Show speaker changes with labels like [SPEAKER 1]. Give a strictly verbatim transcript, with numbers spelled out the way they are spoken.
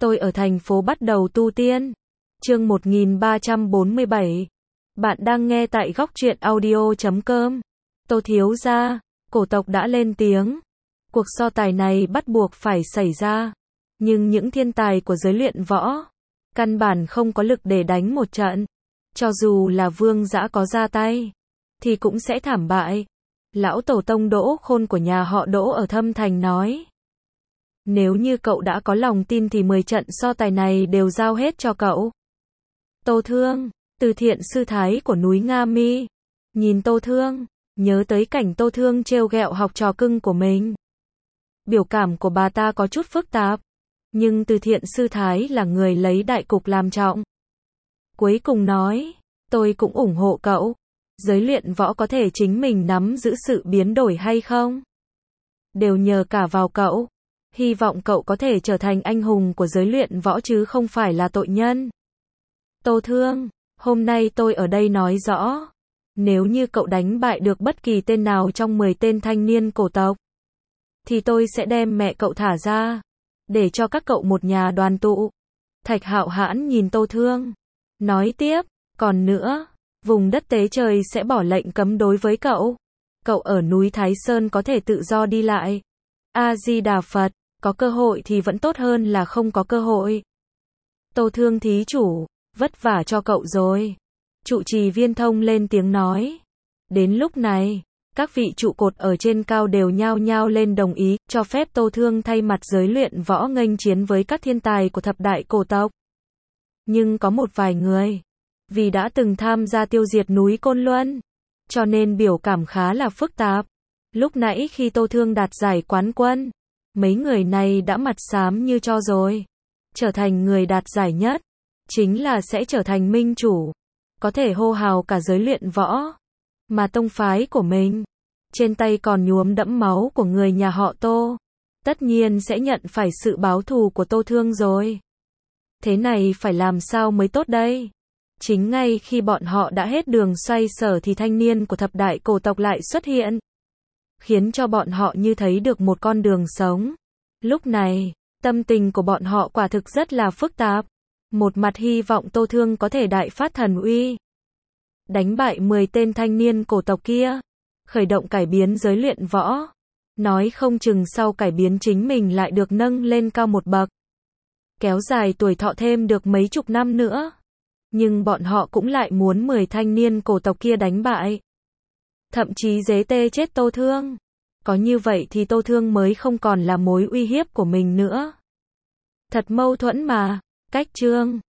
[SPEAKER 1] Tôi ở thành phố bắt đầu tu tiên. Chương một nghìn ba trăm bốn mươi bảy. Bạn đang nghe tại góc truyện audio chấm com. Tô thiếu gia, cổ tộc đã lên tiếng. Cuộc so tài này bắt buộc phải xảy ra. Nhưng những thiên tài của giới luyện võ, căn bản không có lực để đánh một trận. Cho dù là vương dã có ra tay, thì cũng sẽ thảm bại. Lão tổ tông Đỗ Khôn của nhà họ Đỗ ở Thâm Thành nói. Nếu như cậu đã có lòng tin thì mười trận so tài này đều giao hết cho cậu. Tô Thương, từ thiện sư thái của núi Nga Mi, nhìn Tô Thương, nhớ tới cảnh Tô Thương trêu ghẹo học trò cưng của mình. Biểu cảm của bà ta có chút phức tạp, nhưng từ thiện sư thái là người lấy đại cục làm trọng. Cuối cùng nói, tôi cũng ủng hộ cậu. Giới luyện võ có thể chính mình nắm giữ sự biến đổi hay không? Đều nhờ cả vào cậu. Hy vọng cậu có thể trở thành anh hùng của giới luyện võ chứ không phải là tội nhân. Tô Thương, hôm nay tôi ở đây nói rõ. Nếu như cậu đánh bại được bất kỳ tên nào trong mười tên thanh niên cổ tộc, thì tôi sẽ đem mẹ cậu thả ra, để cho các cậu một nhà đoàn tụ. Thạch Hạo Hãn nhìn Tô Thương, nói tiếp, còn nữa, vùng đất Tế Trời sẽ bỏ lệnh cấm đối với cậu. Cậu ở núi Thái Sơn có thể tự do đi lại. A-di-đà Phật, có cơ hội thì vẫn tốt hơn là không có cơ hội. Tô Thương thí chủ, vất vả cho cậu rồi. Trụ trì Viên Thông lên tiếng nói. Đến lúc này, các vị trụ cột ở trên cao đều nhao nhao lên đồng ý, cho phép Tô Thương thay mặt giới luyện võ nghênh chiến với các thiên tài của thập đại cổ tộc. Nhưng có một vài người, vì đã từng tham gia tiêu diệt núi Côn Luân, cho nên biểu cảm khá là phức tạp. Lúc nãy khi Tô Thương đạt giải quán quân, mấy người này đã mặt xám như tro rồi. Trở thành người đạt giải nhất, chính là sẽ trở thành minh chủ, có thể hô hào cả giới luyện võ. Mà tông phái của mình, trên tay còn nhuốm đẫm máu của người nhà họ Tô, tất nhiên sẽ nhận phải sự báo thù của Tô Thương rồi. Thế này phải làm sao mới tốt đây? Chính ngay khi bọn họ đã hết đường xoay sở thì thanh niên của thập đại cổ tộc lại xuất hiện, khiến cho bọn họ như thấy được một con đường sống. Lúc này, tâm tình của bọn họ quả thực rất là phức tạp. Một mặt hy vọng Tô Thương có thể đại phát thần uy, đánh bại mười tên thanh niên cổ tộc kia, khởi động cải biến giới luyện võ. Nói không chừng sau cải biến chính mình lại được nâng lên cao một bậc, kéo dài tuổi thọ thêm được mấy chục năm nữa. Nhưng bọn họ cũng lại muốn mười thanh niên cổ tộc kia đánh bại, thậm chí giết tê chết Tô Thương. Có như vậy thì Tô Thương mới không còn là mối uy hiếp của mình nữa. Thật mâu thuẫn mà. Cách chương